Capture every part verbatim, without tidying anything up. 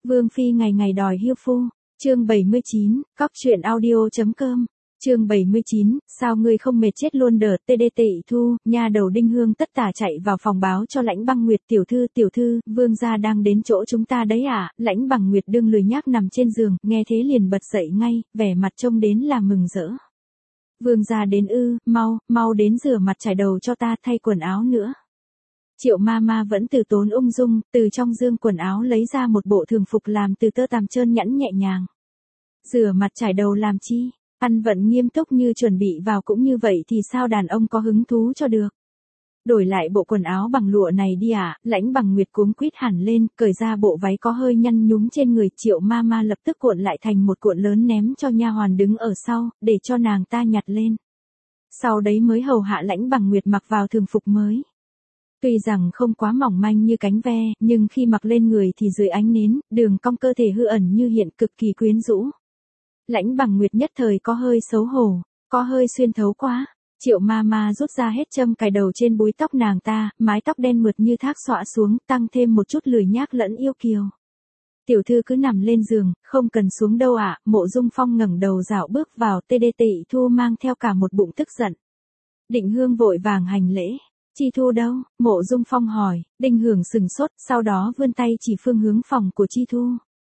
Vương Phi ngày ngày đòi hiêu phu, chương bảy mươi chín, cóc truyện audio.com, chương bảy mươi chín, sao ngươi không mệt chết luôn đờ, tê đê tị thu, nha đầu Đinh Hương tất tả chạy vào phòng báo cho Lãnh Băng Nguyệt, tiểu thư tiểu thư, vương gia đang đến chỗ chúng ta đấy à, Lãnh Băng Nguyệt đương lười nhác nằm trên giường, nghe thế liền bật dậy ngay, vẻ mặt trông đến là mừng rỡ. Vương gia đến ư, mau, mau đến rửa mặt trải đầu cho ta, thay quần áo nữa. Triệu ma ma vẫn từ tốn ung dung, từ trong dương quần áo lấy ra một bộ thường phục làm từ tơ tằm trơn nhẵn nhẹ nhàng. Rửa mặt trải đầu làm chi, ăn vận nghiêm túc như chuẩn bị vào cũng như vậy thì sao đàn ông có hứng thú cho được. Đổi lại bộ quần áo bằng lụa này đi à, Lãnh Bằng Nguyệt cuống quýt hẳn lên, cởi ra bộ váy có hơi nhăn nhúm trên người. Triệu ma ma lập tức cuộn lại thành một cuộn lớn ném cho nha hoàn đứng ở sau, để cho nàng ta nhặt lên. Sau đấy mới hầu hạ Lãnh Bằng Nguyệt mặc vào thường phục mới. Tuy rằng không quá mỏng manh như cánh ve, nhưng khi mặc lên người thì dưới ánh nến, đường cong cơ thể hư ẩn như hiện, cực kỳ quyến rũ. Lãnh Bằng Nguyệt nhất thời có hơi xấu hổ, có hơi xuyên thấu quá. Triệu ma ma rút ra hết châm cài đầu trên búi tóc nàng ta, mái tóc đen mượt như thác xõa xuống, tăng thêm một chút lười nhác lẫn yêu kiều. Tiểu thư cứ nằm lên giường, không cần xuống đâu ạ. Mộ Dung Phong ngẩng đầu dạo bước vào, tê đê tị thu mang theo cả một bụng tức giận. Định Hương vội vàng hành lễ. Chi Thu đâu? Mộ Dung Phong hỏi. Đinh Hưởng sừng sốt, sau đó vươn tay chỉ phương hướng phòng của Chi Thu.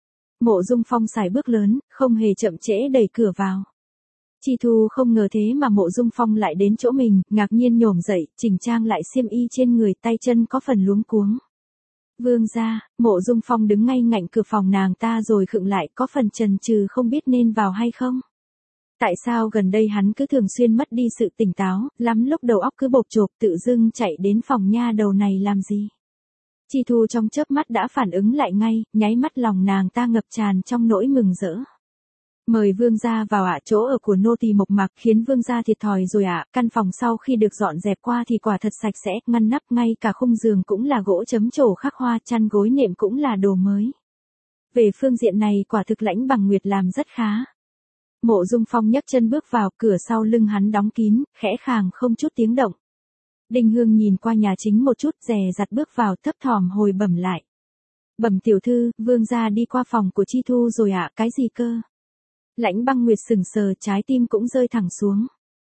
Mộ Dung Phong xài bước lớn, không hề chậm trễ đẩy cửa vào. Chi Thu không ngờ thế mà Mộ Dung Phong lại đến chỗ mình, ngạc nhiên nhổm dậy, chỉnh trang lại xiêm y trên người, tay chân có phần luống cuống. Vương gia, Mộ Dung Phong đứng ngay ngạnh cửa phòng nàng ta rồi khựng lại, có phần chần chừ không biết nên vào hay không. Tại sao gần đây hắn cứ thường xuyên mất đi sự tỉnh táo, lắm lúc đầu óc cứ bộp chộp, tự dưng chạy đến phòng nha đầu này làm gì? Chi Thu trong chớp mắt đã phản ứng lại ngay, nháy mắt lòng nàng ta ngập tràn trong nỗi mừng rỡ. Mời vương gia vào ạ, chỗ ở của nô tỳ mộc mạc khiến vương gia thiệt thòi rồi ạ, căn phòng sau khi được dọn dẹp qua thì quả thật sạch sẽ, ngăn nắp, ngay cả khung giường cũng là gỗ chấm trổ khắc hoa, chăn gối nệm cũng là đồ mới. Về phương diện này quả thực Lãnh Bằng Nguyệt làm rất khá. Mộ Dung Phong nhấc chân bước vào, cửa sau lưng hắn đóng kín, khẽ khàng không chút tiếng động. Đinh Hương nhìn qua nhà chính một chút, dè dặt bước vào, thấp thỏm hồi bẩm lại. Bẩm tiểu thư, vương gia đi qua phòng của Chi Thu rồi ạ, cái gì cơ? Lãnh Băng Nguyệt sừng sờ, trái tim cũng rơi thẳng xuống.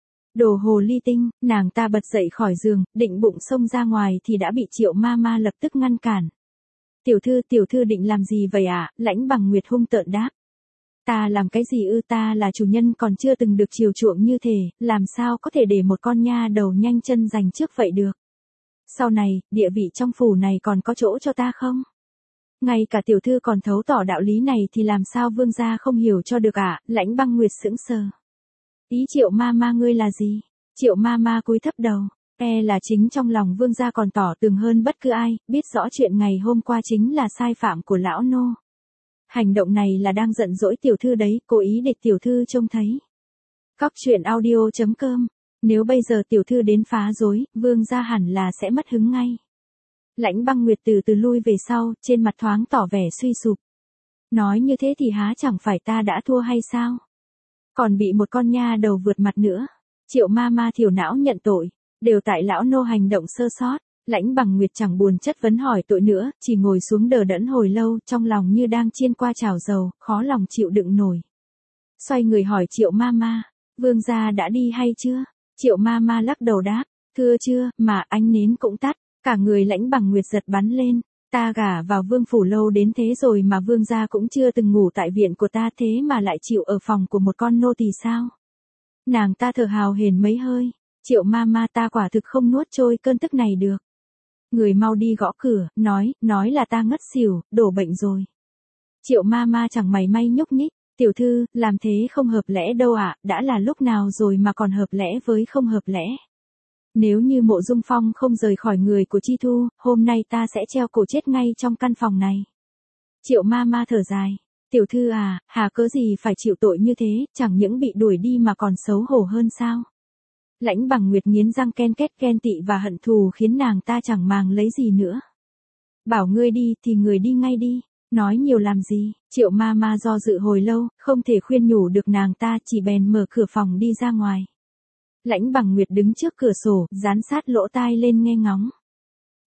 Đồ hồ ly tinh, nàng ta bật dậy khỏi giường, định bụng xông ra ngoài thì đã bị Triệu ma ma lập tức ngăn cản. Tiểu thư, tiểu thư định làm gì vậy ạ? Lãnh Bằng Nguyệt hung tợn đáp. Ta làm cái gì ư, ta là chủ nhân còn chưa từng được chiều chuộng như thế, làm sao có thể để một con nha đầu nhanh chân giành trước vậy được. Sau này, địa vị trong phủ này còn có chỗ cho ta không? Ngay cả tiểu thư còn thấu tỏ đạo lý này thì làm sao vương gia không hiểu cho được ạ? Lãnh Băng Nguyệt sững sờ. Ý Triệu ma ma ngươi là gì? Triệu ma ma cúi thấp đầu, e là chính trong lòng vương gia còn tỏ tường hơn bất cứ ai, biết rõ chuyện ngày hôm qua chính là sai phạm của lão nô. Hành động này là đang giận dỗi tiểu thư đấy, cố ý để tiểu thư trông thấy. Cóc truyện audio.com, nếu bây giờ tiểu thư đến phá rối, vương gia hẳn là sẽ mất hứng ngay. Lãnh Băng Nguyệt từ từ lui về sau, trên mặt thoáng tỏ vẻ suy sụp. Nói như thế thì há chẳng phải ta đã thua hay sao? Còn bị một con nha đầu vượt mặt nữa. Triệu ma ma thiểu não nhận tội, đều tại lão nô hành động sơ sót. Lãnh Bằng Nguyệt chẳng buồn chất vấn hỏi tội nữa, chỉ ngồi xuống đờ đẫn hồi lâu, trong lòng như đang chiên qua chảo dầu, khó lòng chịu đựng nổi. Xoay người hỏi Triệu ma ma, vương gia đã đi hay chưa? Triệu ma ma lắc đầu đáp, thưa chưa, mà ánh nến cũng tắt. Cả người Lãnh Bằng Nguyệt giật bắn lên, ta gả vào vương phủ lâu đến thế rồi mà vương gia cũng chưa từng ngủ tại viện của ta, thế mà lại chịu ở phòng của một con nô tỳ sao? Nàng ta thở hào hển mấy hơi, Triệu ma ma, ta quả thực không nuốt trôi cơn tức này được. Người mau đi gõ cửa, nói, nói là ta ngất xỉu, đổ bệnh rồi. Triệu ma ma chẳng mày may nhúc nhích, tiểu thư, làm thế không hợp lẽ đâu ạ, đã là lúc nào rồi mà còn hợp lẽ với không hợp lẽ. Nếu như Mộ Dung Phong không rời khỏi người của Chi Thu, hôm nay ta sẽ treo cổ chết ngay trong căn phòng này. Triệu ma ma thở dài, tiểu thư à, hà cớ gì phải chịu tội như thế, chẳng những bị đuổi đi mà còn xấu hổ hơn sao? Lãnh Bằng Nguyệt nghiến răng ken két, ghen tị và hận thù khiến nàng ta chẳng màng lấy gì nữa. Bảo ngươi đi thì người đi ngay đi, nói nhiều làm gì? Triệu ma ma do dự hồi lâu, không thể khuyên nhủ được nàng ta, chỉ bèn mở cửa phòng đi ra ngoài. Lãnh Bằng Nguyệt đứng trước cửa sổ, dán sát lỗ tai lên nghe ngóng.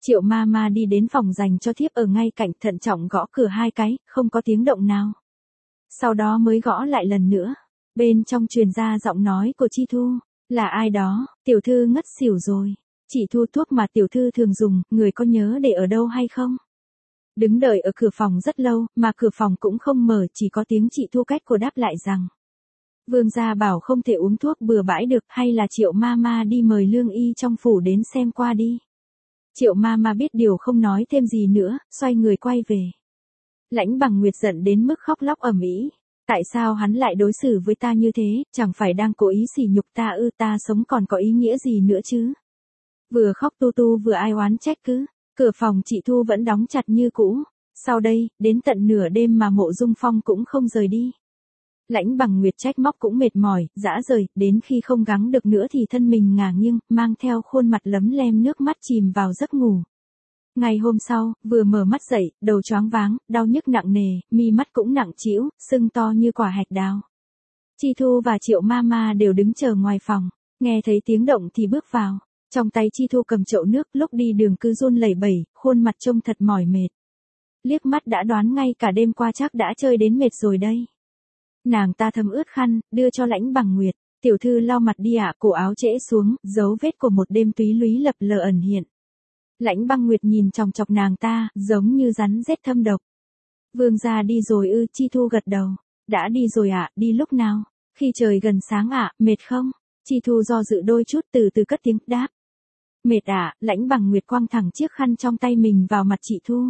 Triệu ma ma đi đến phòng dành cho thiếp ở ngay cạnh, thận trọng gõ cửa hai cái, không có tiếng động nào. Sau đó mới gõ lại lần nữa. Bên trong truyền ra giọng nói của Chi Thu. Là ai đó? Tiểu thư ngất xỉu rồi. Chị Thu, thuốc mà tiểu thư thường dùng, người có nhớ để ở đâu hay không? Đứng đợi ở cửa phòng rất lâu, mà cửa phòng cũng không mở, chỉ có tiếng chị Thu cách cô đáp lại rằng. Vương gia bảo không thể uống thuốc bừa bãi được, hay là Triệu ma ma đi mời lương y trong phủ đến xem qua đi. Triệu ma ma biết điều không nói thêm gì nữa, xoay người quay về. Lãnh Bằng Nguyệt giận đến mức khóc lóc ầm ĩ. Tại sao hắn lại đối xử với ta như thế, chẳng phải đang cố ý sỉ nhục ta ư, ta sống còn có ý nghĩa gì nữa chứ? Vừa khóc tu tu vừa ai oán trách cứ. Cửa phòng chị Thu vẫn đóng chặt như cũ. Sau đây, đến tận nửa đêm mà Mộ Dung Phong cũng không rời đi. Lãnh Bằng Nguyệt trách móc cũng mệt mỏi, dã rời, đến khi không gắng được nữa thì thân mình ngả nghiêng, mang theo khuôn mặt lấm lem nước mắt chìm vào giấc ngủ. Ngày hôm sau, vừa mở mắt dậy, đầu choáng váng, đau nhức nặng nề, mi mắt cũng nặng trĩu, sưng to như quả hạch đào. Chi Thu và Triệu ma ma đều đứng chờ ngoài phòng, nghe thấy tiếng động thì bước vào. Trong tay Chi Thu cầm chậu nước, lúc đi đường cứ run lẩy bẩy, khuôn mặt trông thật mỏi mệt. Liếc mắt đã đoán ngay cả đêm qua chắc đã chơi đến mệt rồi đây. Nàng ta thấm ướt khăn, đưa cho Lãnh Bằng Nguyệt. Tiểu thư lau mặt đi ạ, cổ áo trễ xuống, dấu vết của một đêm túy lúy lập lờ ẩn hiện. Lãnh Bằng Nguyệt nhìn chòng chọc nàng ta, giống như rắn rết thâm độc. Vương gia đi rồi ư? Chi Thu gật đầu. Đã đi rồi ạ, đi lúc nào? Khi trời gần sáng ạ, mệt không? Chi Thu do dự đôi chút, từ từ cất tiếng đáp. Mệt ạ. Lãnh Bằng Nguyệt quăng thẳng chiếc khăn trong tay mình vào mặt chị Thu.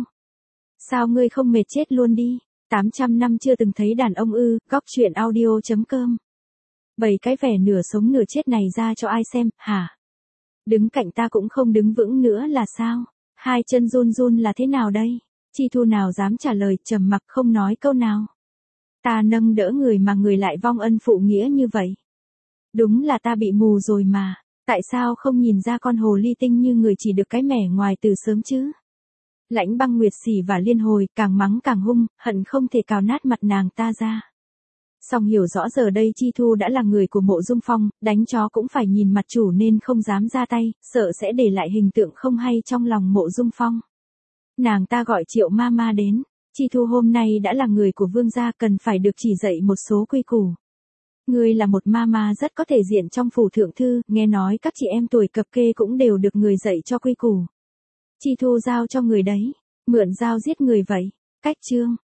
Sao ngươi không mệt chết luôn đi? tám trăm năm chưa từng thấy đàn ông ư? Góc truyện audio chấm com. Bày cái vẻ nửa sống nửa chết này ra cho ai xem, hả? Đứng cạnh ta cũng không đứng vững nữa là sao? Hai chân run run là thế nào đây? Chi Thu nào dám trả lời, trầm mặc không nói câu nào. Ta nâng đỡ người mà người lại vong ân phụ nghĩa như vậy. Đúng là ta bị mù rồi mà. Tại sao không nhìn ra con hồ ly tinh như người chỉ được cái mẻ ngoài từ sớm chứ? Lãnh Băng Nguyệt xỉ và liên hồi, càng mắng càng hung, hận không thể cào nát mặt nàng ta ra. Song hiểu rõ giờ đây Chi Thu đã là người của Mộ Dung Phong, đánh chó cũng phải nhìn mặt chủ nên không dám ra tay, sợ sẽ để lại hình tượng không hay trong lòng Mộ Dung Phong. Nàng ta gọi Triệu ma ma đến. Chi Thu hôm nay đã là người của vương gia, cần phải được chỉ dạy một số quy củ. Ngươi là một ma ma rất có thể diện trong phủ thượng thư, nghe nói các chị em tuổi cập kê cũng đều được người dạy cho quy củ. Chi Thu giao cho người đấy, mượn dao giết người vậy. Cách chương